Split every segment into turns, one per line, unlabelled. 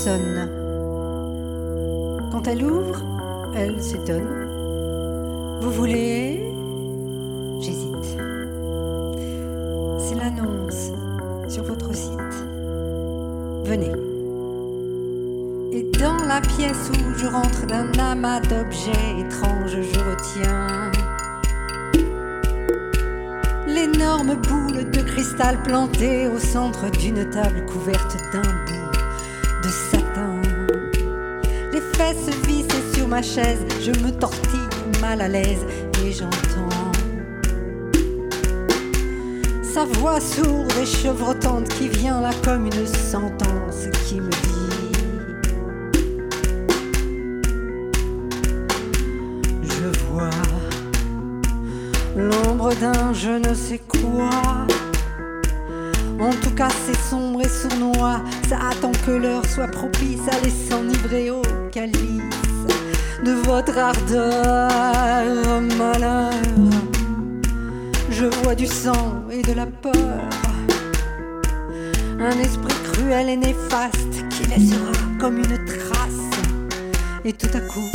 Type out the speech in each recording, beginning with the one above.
sonne. Quand elle ouvre, elle s'étonne. Vous voulez? J'hésite. C'est l'annonce sur votre site. Venez. Et dans la pièce où je rentre d'un amas d'objets étranges, je retiens l'énorme boule de cristal plantée au centre d'une table couverte d'un bout de satin. Les fesses vissées sur ma chaise, je me tortille mal à l'aise et j'entends sa voix sourde et chevrotante qui vient là comme une sentence qui me dit: je vois l'ombre d'un je ne sais quoi. En tout cas c'est sombre et sournois. Ça attend que l'heure soit propice. Allez s'enivrer au calice de votre ardeur, malheur. Je vois du sang et de la peur, un esprit cruel et néfaste qui laissera comme une trace. Et tout à coup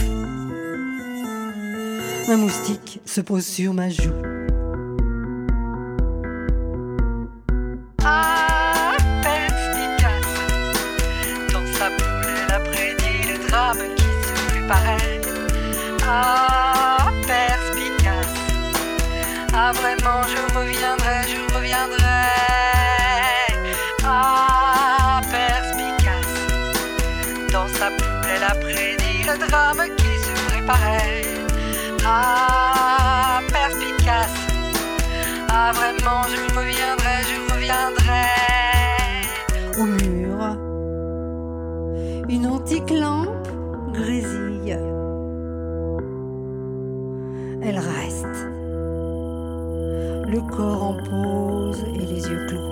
un moustique se pose sur ma joue.
Ah, perspicace, dans sa boule elle a prédit le drame qui se préparait. Ah, perspicace, ah vraiment je reviendrai, je reviendrai. Ah, perspicace, dans sa boule elle a prédit le drame qui se préparait. Ah, perspicace, ah vraiment je reviendrai, je reviendrai.
Au mur, une antique lampe grésille. Elle reste, le corps en pause et les yeux clos.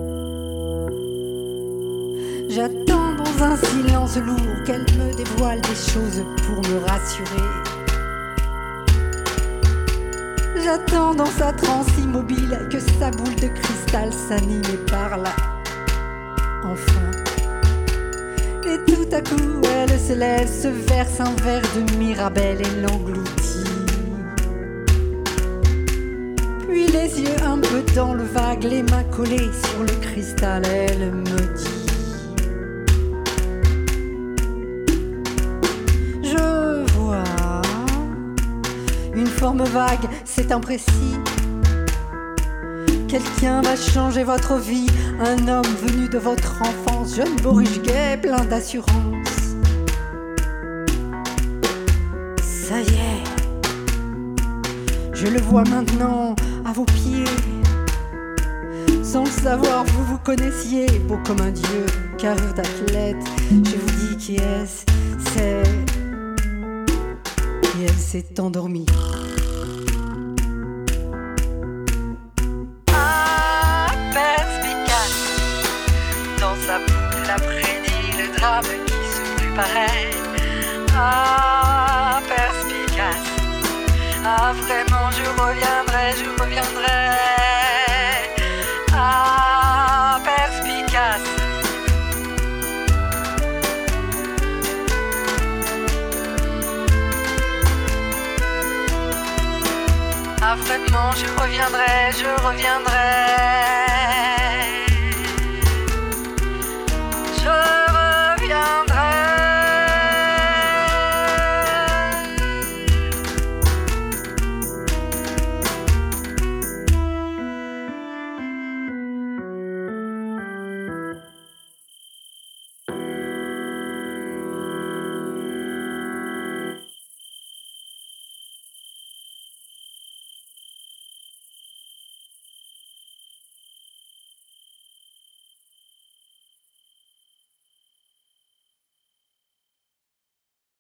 J'attends dans un silence lourd qu'elle me dévoile des choses pour me rassurer. J'attends dans sa transe immobile que sa boule de cristal s'anime et parle. Enfin. Et tout à coup, elle se lève, se verse un verre de Mirabelle et l'engloutit. Puis les yeux un peu dans le vague, les mains collées sur le cristal, elle me dit: je vois une forme vague, c'est imprécis. Quelqu'un va changer votre vie, un homme venu de votre enfance, jeune bourriche gai, plein d'assurance. Ça y est, je le vois maintenant à vos pieds. Sans le savoir, vous vous connaissiez, beau comme un dieu, carrure d'athlète. Je vous dis qui est-ce, c'est... Et elle s'est endormie.
Sa boule a prédit le drame qui se préparait. Ah, perspicace, ah vraiment je reviendrai, je reviendrai. Ah, perspicace, ah vraiment je reviendrai, je reviendrai.